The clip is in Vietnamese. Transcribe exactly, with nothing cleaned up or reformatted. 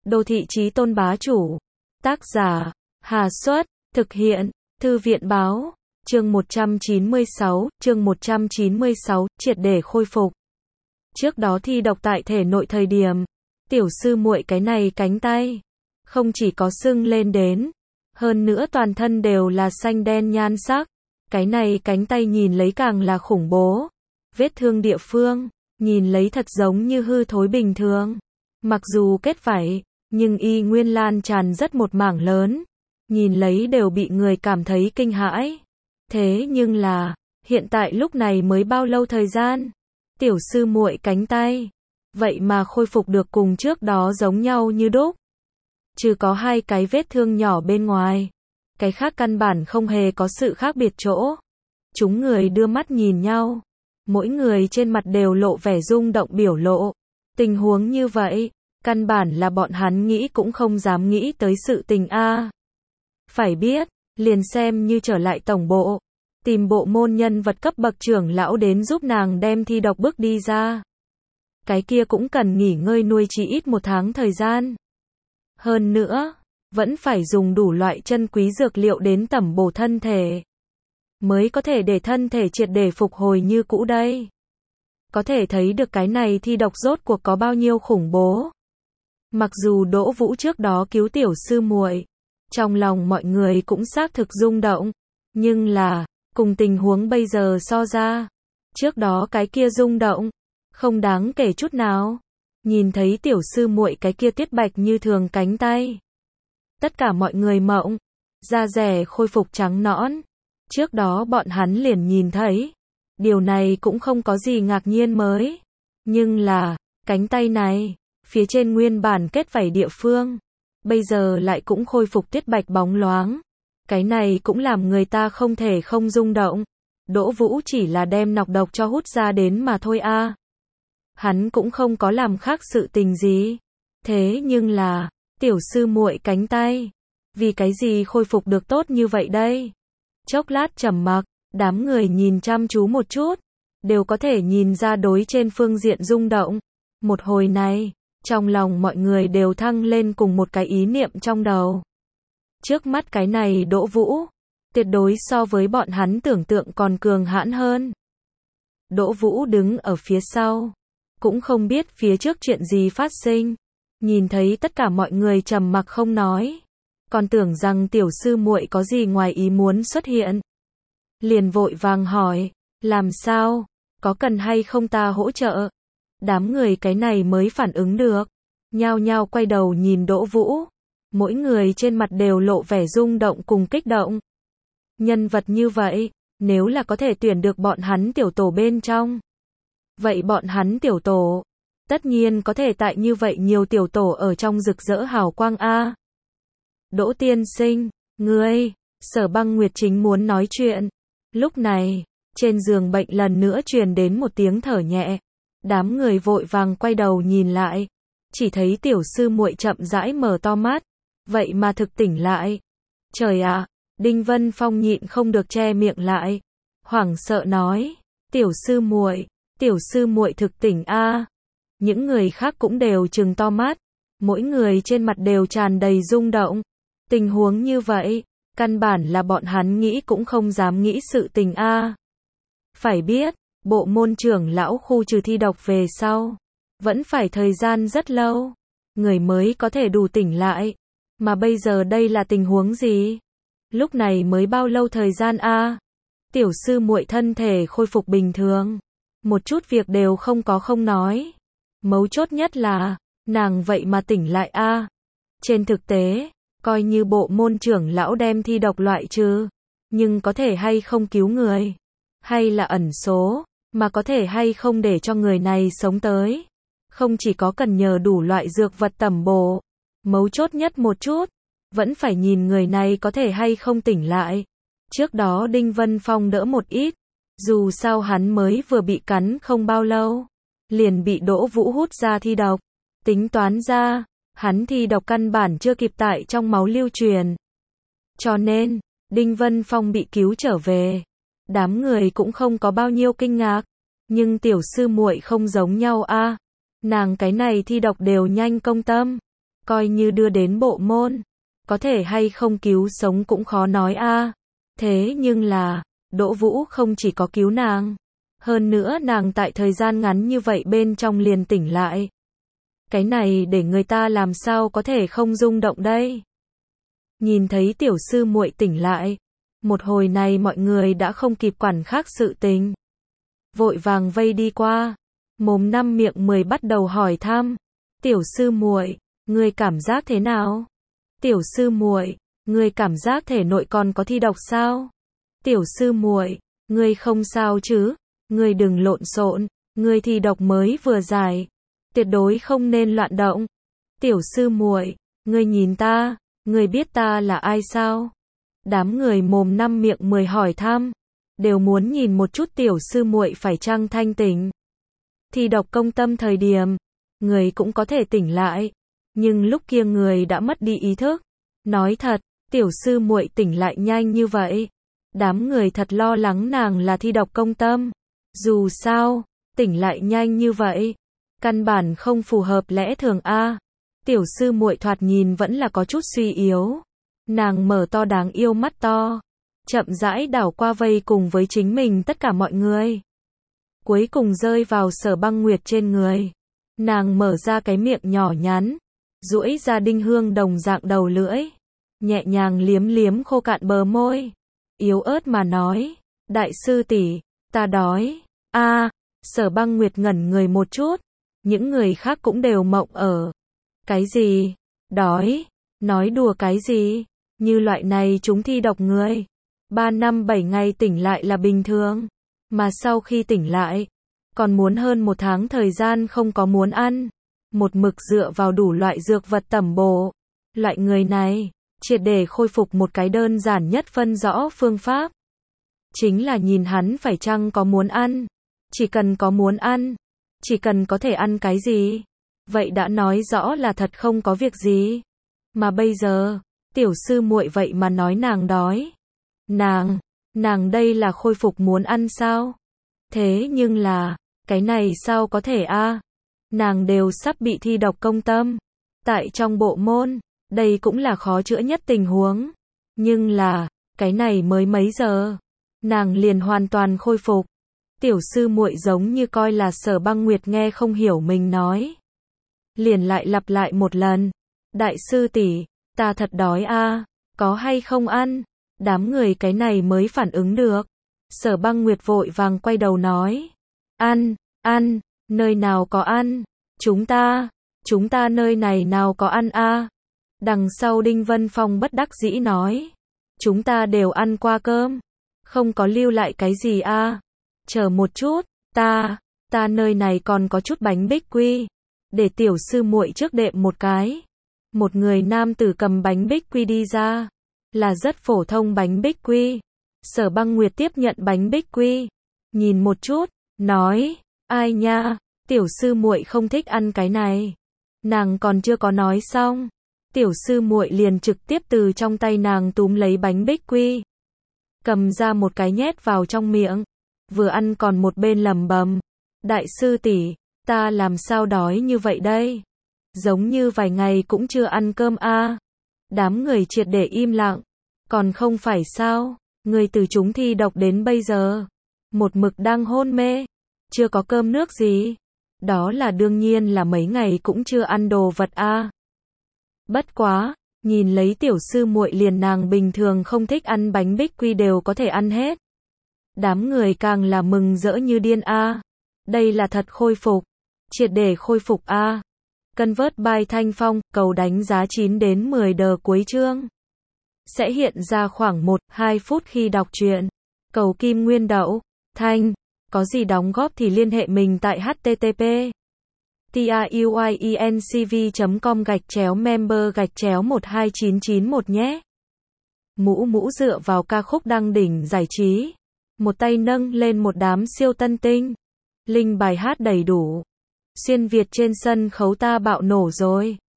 Đô thị chí tôn bá chủ. Tác giả, Hà Xuất, thực hiện, Thư viện Báo, chương một trăm chín mươi sáu, chương một trăm chín mươi sáu, triệt để khôi phục. Trước đó thi độc tại thể nội thời điểm, tiểu sư muội cái này cánh tay, không chỉ có sưng lên đến, hơn nữa toàn thân đều là xanh đen nhan sắc, cái này cánh tay nhìn lấy càng là khủng bố. Vết thương địa phương, nhìn lấy thật giống như hư thối bình thường. Mặc dù kết vảy, nhưng y nguyên lan tràn rất một mảng lớn, nhìn lấy đều bị người cảm thấy kinh hãi. Thế nhưng là, hiện tại lúc này mới bao lâu thời gian, tiểu sư muội cánh tay, vậy mà khôi phục được cùng trước đó giống nhau như đúc. Trừ có hai cái vết thương nhỏ bên ngoài, cái khác căn bản không hề có sự khác biệt chỗ. Chúng người đưa mắt nhìn nhau, mỗi người trên mặt đều lộ vẻ rung động biểu lộ. Tình huống như vậy, căn bản là bọn hắn nghĩ cũng không dám nghĩ tới sự tình a. Phải biết, liền xem như trở lại tổng bộ, tìm bộ môn nhân vật cấp bậc trưởng lão đến giúp nàng đem thi độc bước đi ra. Cái kia cũng cần nghỉ ngơi nuôi chỉ ít một tháng thời gian. Hơn nữa, vẫn phải dùng đủ loại chân quý dược liệu đến tẩm bổ thân thể, mới có thể để thân thể triệt để phục hồi như cũ đây. Có thể thấy được cái này thi độc rốt cuộc có bao nhiêu khủng bố. Mặc dù Đỗ Vũ trước đó cứu tiểu sư muội, trong lòng mọi người cũng xác thực rung động, nhưng là, cùng tình huống bây giờ so ra, trước đó cái kia rung động, không đáng kể chút nào. Nhìn thấy tiểu sư muội cái kia tiết bạch như thường cánh tay, tất cả mọi người mộng, da rẻ khôi phục trắng nõn. Trước đó bọn hắn liền nhìn thấy, điều này cũng không có gì ngạc nhiên mới. Nhưng là, cánh tay này, phía trên nguyên bản kết vảy địa phương, bây giờ lại cũng khôi phục tiết bạch bóng loáng. Cái này cũng làm người ta không thể không rung động. Đỗ Vũ chỉ là đem nọc độc cho hút ra đến mà thôi a. Hắn cũng không có làm khác sự tình gì. Thế nhưng là, tiểu sư muội cánh tay, vì cái gì khôi phục được tốt như vậy đây? Chốc lát trầm mặc, đám người nhìn chăm chú một chút, đều có thể nhìn ra đối trên phương diện rung động. Một hồi này, trong lòng mọi người đều thăng lên cùng một cái ý niệm trong đầu. Trước mắt cái này Đỗ Vũ, tuyệt đối so với bọn hắn tưởng tượng còn cường hãn hơn. Đỗ Vũ đứng ở phía sau, cũng không biết phía trước chuyện gì phát sinh, nhìn thấy tất cả mọi người trầm mặc không nói, còn tưởng rằng tiểu sư muội có gì ngoài ý muốn xuất hiện. Liền vội vàng hỏi, làm sao, có cần hay không ta hỗ trợ? Đám người cái này mới phản ứng được, nhao nhao quay đầu nhìn Đỗ Vũ, mỗi người trên mặt đều lộ vẻ rung động cùng kích động. Nhân vật như vậy, nếu là có thể tuyển được bọn hắn tiểu tổ bên trong, vậy bọn hắn tiểu tổ, tất nhiên có thể tại như vậy nhiều tiểu tổ ở trong rực rỡ hào quang a. Đỗ tiên sinh, ngươi, Sở Băng Nguyệt chính muốn nói chuyện. Lúc này, trên giường bệnh lần nữa truyền đến một tiếng thở nhẹ. Đám người vội vàng quay đầu nhìn lại, chỉ thấy tiểu sư muội chậm rãi mở to mắt, vậy mà thực tỉnh lại. Trời ạ, Đinh Vân Phong nhịn không được che miệng lại, hoảng sợ nói, tiểu sư muội, tiểu sư muội thực tỉnh a. Những người khác cũng đều trừng to mắt, mỗi người trên mặt đều tràn đầy rung động. Tình huống như vậy, căn bản là bọn hắn nghĩ cũng không dám nghĩ sự tình a. Phải biết, bộ môn trưởng lão khu trừ thi độc về sau, vẫn phải thời gian rất lâu, người mới có thể đủ tỉnh lại. Mà bây giờ đây là tình huống gì? Lúc này mới bao lâu thời gian a? Tiểu sư muội thân thể khôi phục bình thường, một chút việc đều không có không nói. Mấu chốt nhất là, nàng vậy mà tỉnh lại a. Trên thực tế, coi như bộ môn trưởng lão đem thi độc loại trừ, nhưng có thể hay không cứu người, hay là ẩn số, mà có thể hay không để cho người này sống tới, không chỉ có cần nhờ đủ loại dược vật tẩm bổ, mấu chốt nhất một chút, vẫn phải nhìn người này có thể hay không tỉnh lại. Trước đó Đinh Vân Phong đỡ một ít, dù sao hắn mới vừa bị cắn không bao lâu, liền bị Đỗ Vũ hút ra thi độc, tính toán ra, hắn thi độc căn bản chưa kịp tại trong máu lưu truyền. Cho nên, Đinh Vân Phong bị cứu trở về, đám người cũng không có bao nhiêu kinh ngạc, nhưng tiểu sư muội không giống nhau a. Nàng cái này thi độc đều nhanh công tâm, coi như đưa đến bộ môn, có thể hay không cứu sống cũng khó nói a. Thế nhưng là, Đỗ Vũ không chỉ có cứu nàng, hơn nữa nàng tại thời gian ngắn như vậy bên trong liền tỉnh lại. Cái này để người ta làm sao có thể không rung động đây. Nhìn thấy tiểu sư muội tỉnh lại, một hồi này mọi người đã không kịp quản khác sự tình. Vội vàng vây đi qua, mồm năm miệng mười bắt đầu hỏi thăm. Tiểu sư muội, ngươi cảm giác thế nào? Tiểu sư muội, ngươi cảm giác thể nội còn có thi độc sao? Tiểu sư muội, ngươi không sao chứ? Ngươi đừng lộn xộn, ngươi thi độc mới vừa giải, tuyệt đối không nên loạn động. Tiểu sư muội, ngươi nhìn ta, ngươi biết ta là ai sao? Đám người mồm năm miệng mười hỏi thăm, đều muốn nhìn một chút tiểu sư muội phải chăng thanh tỉnh. Thi độc công tâm thời điểm, người cũng có thể tỉnh lại, nhưng lúc kia người đã mất đi ý thức. Nói thật, tiểu sư muội tỉnh lại nhanh như vậy, đám người thật lo lắng nàng là thi độc công tâm. Dù sao, tỉnh lại nhanh như vậy, căn bản không phù hợp lẽ thường a. Tiểu sư muội thoạt nhìn vẫn là có chút suy yếu. Nàng mở to đáng yêu mắt to, chậm rãi đảo qua vây cùng với chính mình tất cả mọi người. Cuối cùng rơi vào Sở Băng Nguyệt trên người. Nàng mở ra cái miệng nhỏ nhắn, duỗi ra đinh hương đồng dạng đầu lưỡi, nhẹ nhàng liếm liếm khô cạn bờ môi, yếu ớt mà nói, đại sư tỷ, ta đói. A, Sở Băng Nguyệt ngẩn người một chút, những người khác cũng đều mộng ở. Cái gì? Đói? Nói đùa cái gì? Như loại này chúng thi độc người, ba năm bảy ngày tỉnh lại là bình thường, mà sau khi tỉnh lại, còn muốn hơn một tháng thời gian không có muốn ăn, một mực dựa vào đủ loại dược vật tẩm bổ. Loại người này, triệt để khôi phục một cái đơn giản nhất phân rõ phương pháp. Chính là nhìn hắn phải chăng có muốn ăn. Chỉ cần có muốn ăn, chỉ cần có thể ăn cái gì, vậy đã nói rõ là thật không có việc gì. Mà bây giờ, tiểu sư muội vậy mà nói nàng đói. Nàng, nàng đây là khôi phục muốn ăn sao? Thế nhưng là, cái này sao có thể a? Nàng đều sắp bị thi độc công tâm. Tại trong bộ môn, đây cũng là khó chữa nhất tình huống. Nhưng là, cái này mới mấy giờ, nàng liền hoàn toàn khôi phục. Tiểu sư muội giống như coi là Sở Băng Nguyệt nghe không hiểu mình nói. Liền lại lặp lại một lần. Đại sư tỷ, ta thật đói a, có hay không ăn? Đám người cái này mới phản ứng được. Sở Băng Nguyệt vội vàng quay đầu nói. Ăn, ăn, nơi nào có ăn? Chúng ta, chúng ta nơi này nào có ăn a? Đằng sau Đinh Vân Phong bất đắc dĩ nói. Chúng ta đều ăn qua cơm, không có lưu lại cái gì a. Chờ một chút, ta, ta nơi này còn có chút bánh bích quy, để tiểu sư muội trước đệm một cái. Một người nam tử cầm bánh bích quy đi ra, là rất phổ thông bánh bích quy. Sở Băng Nguyệt tiếp nhận bánh bích quy, nhìn một chút, nói, ai nha, tiểu sư muội không thích ăn cái này. Nàng còn chưa có nói xong, tiểu sư muội liền trực tiếp từ trong tay nàng túm lấy bánh bích quy, cầm ra một cái nhét vào trong miệng, vừa ăn còn một bên lẩm bẩm, đại sư tỷ, ta làm sao đói như vậy đây? Giống như vài ngày cũng chưa ăn cơm a. Đám người triệt để im lặng, còn không phải sao, người từ chúng thi độc đến bây giờ, một mực đang hôn mê, chưa có cơm nước gì. Đó là đương nhiên là mấy ngày cũng chưa ăn đồ vật a. Bất quá, nhìn lấy tiểu sư muội liền nàng bình thường không thích ăn bánh bích quy đều có thể ăn hết. Đám người càng là mừng rỡ như điên a. Đây là thật khôi phục, triệt để khôi phục a. Convert by Thanh Phong, cầu đánh giá chín đến mười đờ cuối chương. Sẽ hiện ra khoảng một đến hai phút khi đọc truyện. Cầu kim nguyên đậu, Thanh, có gì đóng góp thì liên hệ mình tại http truyencv chấm com gạch chéo member gạch chéo một hai chín chín một nhé. Mũ mũ dựa vào ca khúc đăng đỉnh giải trí. Một tay nâng lên một đám siêu tân tinh. Linh bài hát đầy đủ. Xuyên Việt trên sân khấu ta bạo nổ rồi.